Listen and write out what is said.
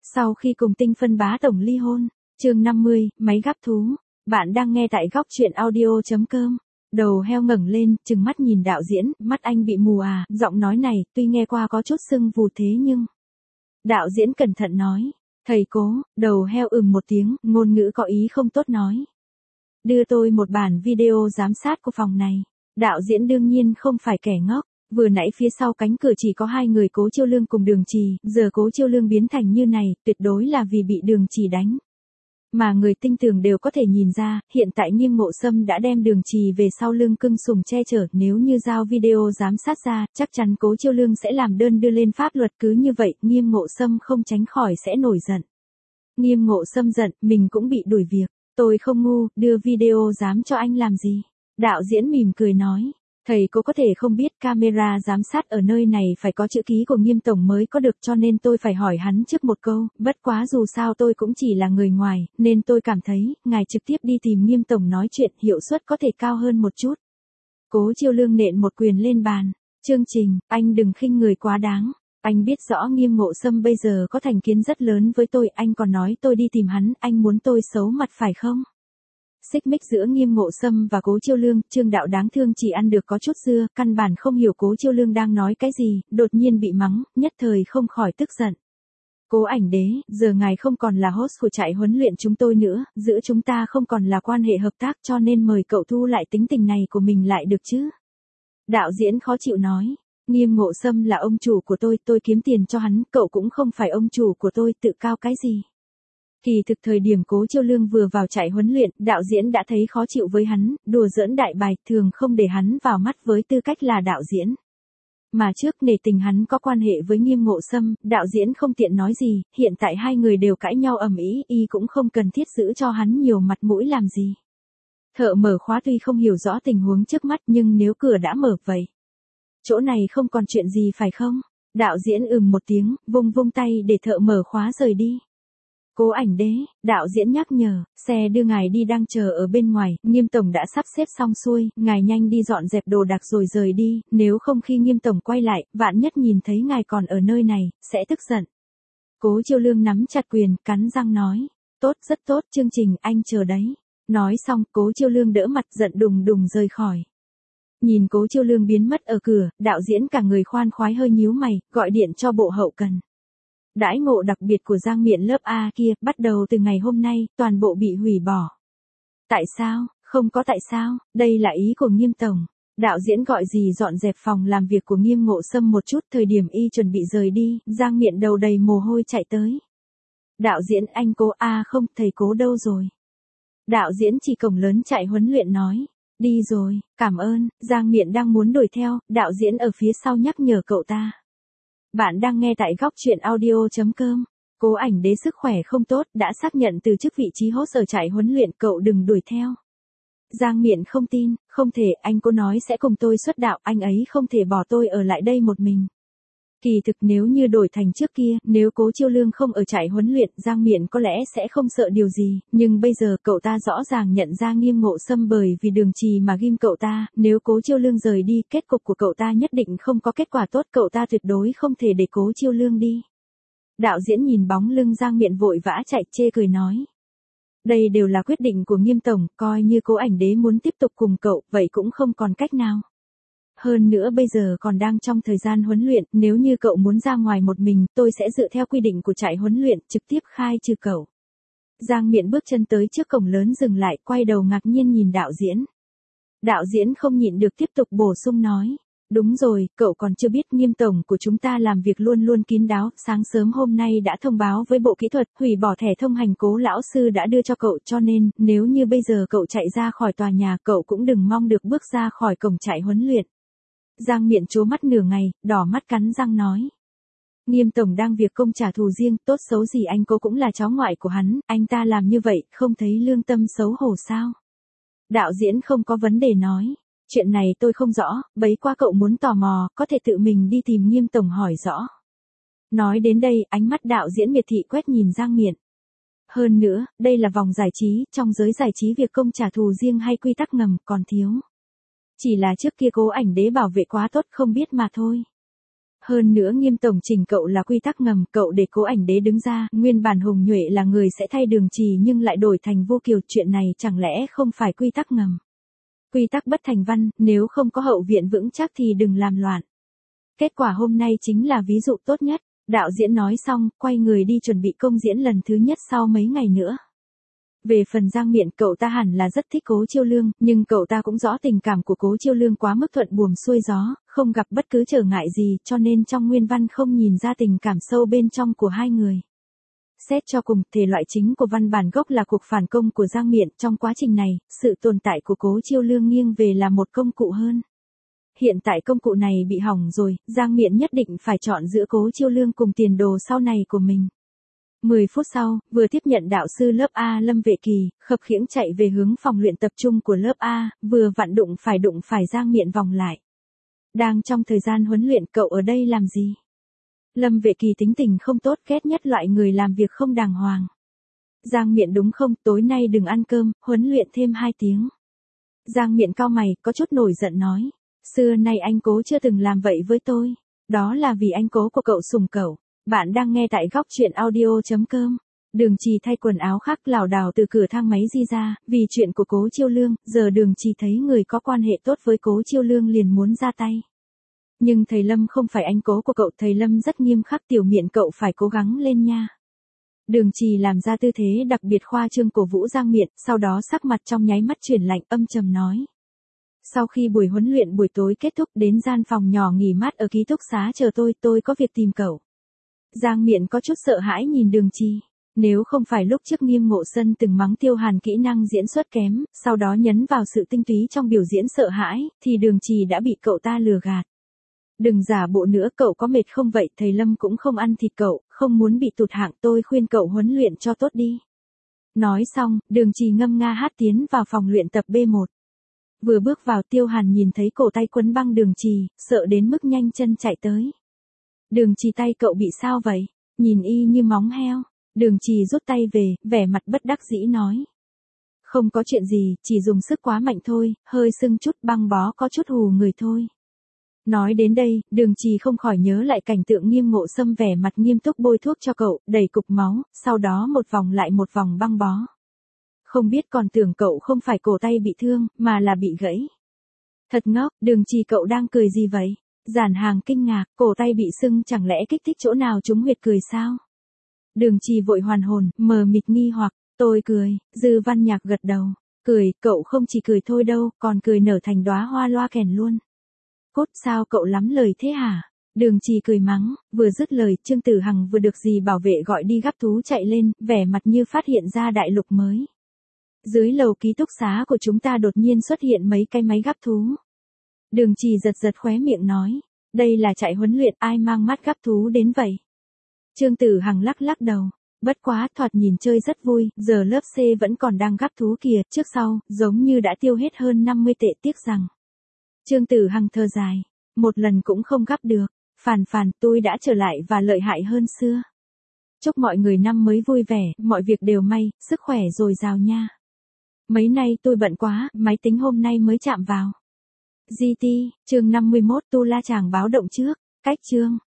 Sau khi cùng Tinh Phân bá tổng ly hôn, chương 50, máy gắp thú. Bạn đang nghe tại góc truyện audio.com. Đầu heo ngẩng lên, trừng mắt nhìn đạo diễn, mắt anh bị mù à, giọng nói này, tuy nghe qua có chút sưng vù thế nhưng... Đạo diễn cẩn thận nói, thầy cố, đầu heo một tiếng, ngôn ngữ có ý không tốt nói. Đưa tôi một bản video giám sát của phòng này. Đạo diễn đương nhiên không phải kẻ ngốc. Vừa nãy phía sau cánh cửa chỉ có hai người Cố Chiêu Lương cùng Đường Trì, giờ Cố Chiêu Lương biến thành như này, tuyệt đối là vì bị Đường Trì đánh. Mà người tinh tường đều có thể nhìn ra, hiện tại Nghiêm Ngộ Sâm đã đem Đường Trì về sau lưng cưng sùng che chở, nếu như giao video giám sát ra, chắc chắn Cố Chiêu Lương sẽ làm đơn đưa lên pháp luật, cứ như vậy, Nghiêm Ngộ Sâm không tránh khỏi sẽ nổi giận. Nghiêm Ngộ Sâm giận, mình cũng bị đuổi việc, tôi không ngu, đưa video dám cho anh làm gì? Đạo diễn mỉm cười nói. Thầy cô có thể không biết camera giám sát ở nơi này phải có chữ ký của Nghiêm tổng mới có được, cho nên tôi phải hỏi hắn trước một câu, bất quá dù sao tôi cũng chỉ là người ngoài, nên tôi cảm thấy, ngài trực tiếp đi tìm Nghiêm tổng nói chuyện hiệu suất có thể cao hơn một chút. Cố Chiêu Lương nện một quyền lên bàn, chương trình, anh đừng khinh người quá đáng, anh biết rõ Nghiêm Ngộ Sâm bây giờ có thành kiến rất lớn với tôi, anh còn nói tôi đi tìm hắn, anh muốn tôi xấu mặt phải không? Xích mích giữa Nghiêm Ngộ Sâm và Cố Chiêu Lương, Trương Đạo đáng thương chỉ ăn được có chút dưa, căn bản không hiểu Cố Chiêu Lương đang nói cái gì, đột nhiên bị mắng, nhất thời không khỏi tức giận. Cố Ảnh Đế, giờ ngài không còn là host của trại huấn luyện chúng tôi nữa, giữa chúng ta không còn là quan hệ hợp tác, cho nên mời cậu thu lại tính tình này của mình lại được chứ. Đạo diễn khó chịu nói, Nghiêm Ngộ Sâm là ông chủ của tôi kiếm tiền cho hắn, cậu cũng không phải ông chủ của tôi, tự cao cái gì. Kỳ thực thời điểm Cố Chiêu Lương vừa vào trại huấn luyện, đạo diễn đã thấy khó chịu với hắn, đùa giỡn đại bài, thường không để hắn vào mắt với tư cách là đạo diễn. Mà trước nể tình hắn có quan hệ với Nghiêm Ngộ Sâm, đạo diễn không tiện nói gì, hiện tại hai người đều cãi nhau ầm ĩ, y cũng không cần thiết giữ cho hắn nhiều mặt mũi làm gì. Thợ mở khóa tuy không hiểu rõ tình huống trước mắt nhưng nếu cửa đã mở vậy. Chỗ này không còn chuyện gì phải không? Đạo diễn một tiếng, vung tay để thợ mở khóa rời đi. Cố Ảnh Đế, đạo diễn nhắc nhở, xe đưa ngài đi đang chờ ở bên ngoài, Nghiêm tổng đã sắp xếp xong xuôi, ngài nhanh đi dọn dẹp đồ đạc rồi rời đi, nếu không khi Nghiêm tổng quay lại, vạn nhất nhìn thấy ngài còn ở nơi này, sẽ tức giận. Cố Chiêu Lương nắm chặt quyền, cắn răng nói, tốt, rất tốt, chương trình, anh chờ đấy. Nói xong, Cố Chiêu Lương đỡ mặt giận đùng rời khỏi. Nhìn Cố Chiêu Lương biến mất ở cửa, đạo diễn cả người khoan khoái hơi nhíu mày, gọi điện cho bộ hậu cần. Đãi ngộ đặc biệt của Giang Miện lớp A kia, bắt đầu từ ngày hôm nay, toàn bộ bị hủy bỏ. Tại sao? Không có tại sao, đây là ý của Nghiêm tổng. Đạo diễn gọi gì dọn dẹp phòng làm việc của Nghiêm Ngộ Sâm một chút, thời điểm y chuẩn bị rời đi, Giang Miện đầu đầy mồ hôi chạy tới. Đạo diễn, anh Cố không, thầy Cố đâu rồi? Đạo diễn chỉ cổng lớn trại huấn luyện nói. Đi rồi, cảm ơn, Giang Miện đang muốn đuổi theo, đạo diễn ở phía sau nhắc nhở cậu ta. Bạn đang nghe tại góc truyện audio.com. Cố Ảnh Đế sức khỏe không tốt, đã xác nhận từ chức vị trí host ở trại huấn luyện, cậu đừng đuổi theo. Giang Miện không tin, không thể, anh Cố nói sẽ cùng tôi xuất đạo, anh ấy không thể bỏ tôi ở lại đây một mình. Kỳ thực nếu như đổi thành trước kia, nếu Cố Chiêu Lương không ở trại huấn luyện, Giang Miện có lẽ sẽ không sợ điều gì, nhưng bây giờ cậu ta rõ ràng nhận ra Nghiêm Ngộ Sâm bởi vì Đường Trì mà ghim cậu ta, nếu Cố Chiêu Lương rời đi, kết cục của cậu ta nhất định không có kết quả tốt, cậu ta tuyệt đối không thể để Cố Chiêu Lương đi. Đạo diễn nhìn bóng lưng Giang Miện vội vã chạy, chê cười nói. Đây đều là quyết định của Nghiêm tổng, coi như Cố Ảnh Đế muốn tiếp tục cùng cậu, vậy cũng không còn cách nào. Hơn nữa bây giờ còn đang trong thời gian huấn luyện, nếu như cậu muốn ra ngoài một mình, tôi sẽ dựa theo quy định của trại huấn luyện, trực tiếp khai trừ cậu. Giang Miện bước chân tới trước cổng lớn dừng lại, quay đầu ngạc nhiên nhìn đạo diễn. Đạo diễn không nhịn được tiếp tục bổ sung nói. Đúng rồi, cậu còn chưa biết Nghiêm tổng của chúng ta làm việc luôn luôn kín đáo, sáng sớm hôm nay đã thông báo với bộ kỹ thuật, hủy bỏ thẻ thông hành Cố lão sư đã đưa cho cậu, cho nên, nếu như bây giờ cậu chạy ra khỏi tòa nhà, cậu cũng đừng mong được bước ra khỏi cổng trại huấn luyện. Giang Miện trố mắt nửa ngày, đỏ mắt cắn răng nói. Nghiêm tổng đang việc công trả thù riêng, tốt xấu gì anh Cố cũng là cháu ngoại của hắn, anh ta làm như vậy, không thấy lương tâm xấu hổ sao? Đạo diễn không có vấn đề nói. Chuyện này tôi không rõ, bấy qua cậu muốn tò mò, có thể tự mình đi tìm Nghiêm tổng hỏi rõ. Nói đến đây, ánh mắt đạo diễn miệt thị quét nhìn Giang Miện. Hơn nữa, đây là vòng giải trí, trong giới giải trí việc công trả thù riêng hay quy tắc ngầm còn thiếu. Chỉ là trước kia Cố Ảnh Đế bảo vệ quá tốt không biết mà thôi. Hơn nữa Nghiêm tổng chỉnh cậu là quy tắc ngầm, cậu để Cố Ảnh Đế đứng ra, nguyên bản Hùng Nhuệ là người sẽ thay Đường Trì nhưng lại đổi thành Vô Kiều, chuyện này chẳng lẽ không phải quy tắc ngầm. Quy tắc bất thành văn, nếu không có hậu viện vững chắc thì đừng làm loạn. Kết quả hôm nay chính là ví dụ tốt nhất. Đạo diễn nói xong, quay người đi chuẩn bị công diễn lần thứ nhất sau mấy ngày nữa. Về phần Giang Miện, cậu ta hẳn là rất thích Cố Chiêu Lương, nhưng cậu ta cũng rõ tình cảm của Cố Chiêu Lương quá mức thuận buồm xuôi gió, không gặp bất cứ trở ngại gì, cho nên trong nguyên văn không nhìn ra tình cảm sâu bên trong của hai người. Xét cho cùng, thể loại chính của văn bản gốc là cuộc phản công của Giang Miện, trong quá trình này, sự tồn tại của Cố Chiêu Lương nghiêng về là một công cụ hơn. Hiện tại công cụ này bị hỏng rồi, Giang Miện nhất định phải chọn giữa Cố Chiêu Lương cùng tiền đồ sau này của mình. 10 phút sau, vừa tiếp nhận đạo sư lớp A Lâm Vệ Kỳ, khập khiễng chạy về hướng phòng luyện tập trung của lớp A, vừa vặn đụng phải Giang Miện vòng lại. Đang trong thời gian huấn luyện, cậu ở đây làm gì? Lâm Vệ Kỳ tính tình không tốt, ghét nhất loại người làm việc không đàng hoàng. Giang Miện đúng không, tối nay đừng ăn cơm, huấn luyện thêm 2 tiếng. Giang Miện cau mày, có chút nổi giận nói. Xưa nay anh Cố chưa từng làm vậy với tôi. Đó là vì anh Cố của cậu sủng cậu. Bạn đang nghe tại góc truyện audio.com. Đường Trì thay quần áo khác lảo đảo từ cửa thang máy đi ra, vì chuyện của Cố Chiêu Lương, giờ Đường Trì thấy người có quan hệ tốt với Cố Chiêu Lương liền muốn ra tay. Nhưng thầy Lâm không phải anh Cố của cậu, thầy Lâm rất nghiêm khắc, Tiểu Miện cậu phải cố gắng lên nha. Đường Trì làm ra tư thế đặc biệt khoa trương cổ vũ Giang Miện, sau đó sắc mặt trong nháy mắt chuyển lạnh, âm trầm nói. Sau khi buổi huấn luyện buổi tối kết thúc, đến gian phòng nhỏ nghỉ mát ở ký túc xá chờ tôi có việc tìm cậu. Giang Miện có chút sợ hãi nhìn Đường Trì. Nếu không phải lúc trước Nghiêm Ngộ Sân từng mắng Tiêu Hàn kỹ năng diễn xuất kém, sau đó nhấn vào sự tinh túy trong biểu diễn sợ hãi, thì Đường Trì đã bị cậu ta lừa gạt. Đừng giả bộ nữa, cậu có mệt không vậy, thầy Lâm cũng không ăn thịt cậu, không muốn bị tụt hạng, tôi khuyên cậu huấn luyện cho tốt đi. Nói xong, Đường Trì ngâm nga hát tiến vào phòng luyện tập B1. Vừa bước vào, Tiêu Hàn nhìn thấy cổ tay quấn băng Đường Trì, sợ đến mức nhanh chân chạy tới. Đường Trì, tay cậu bị sao vậy? Nhìn y như móng heo. Đường Trì rút tay về, vẻ mặt bất đắc dĩ nói. Không có chuyện gì, chỉ dùng sức quá mạnh thôi, hơi sưng chút, băng bó có chút hù người thôi. Nói đến đây, Đường Trì không khỏi nhớ lại cảnh tượng Nghiêm Ngộ Sâm vẻ mặt nghiêm túc bôi thuốc cho cậu, đầy cục máu, sau đó một vòng lại một vòng băng bó. Không biết còn tưởng cậu không phải cổ tay bị thương, mà là bị gãy. Thật ngốc, Đường Trì cậu đang cười gì vậy? Giản Hàng kinh ngạc, cổ tay bị sưng chẳng lẽ kích thích chỗ nào trúng huyệt cười sao? Đường Trì vội hoàn hồn, mờ mịt nghi hoặc, tôi cười, Dư Văn Nhạc gật đầu, cười, cậu không chỉ cười thôi đâu, còn cười nở thành đóa hoa loa kèn luôn. Cốt, sao cậu lắm lời thế hả? Đường Trì cười mắng, vừa dứt lời, Trương Tử Hằng vừa được dì bảo vệ gọi đi gắp thú chạy lên, vẻ mặt như phát hiện ra đại lục mới. Dưới lầu ký túc xá của chúng ta đột nhiên xuất hiện mấy cái máy gắp thú. Đường Trì giật khóe miệng nói, đây là trại huấn luyện, ai mang mắt gắp thú đến vậy? Trương Tử Hằng lắc đầu, bất quá, thoạt nhìn chơi rất vui, giờ lớp C vẫn còn đang gắp thú kìa, trước sau, giống như đã tiêu hết hơn 50 tệ, tiếc rằng. Trương Tử Hằng thở dài, một lần cũng không gắp được, phàn, tôi đã trở lại và lợi hại hơn xưa. Chúc mọi người năm mới vui vẻ, mọi việc đều may, sức khỏe dồi dào nha. Mấy nay tôi bận quá, máy tính hôm nay mới chạm vào. GT, chương 51, Tu La Chàng báo động trước, cách chương.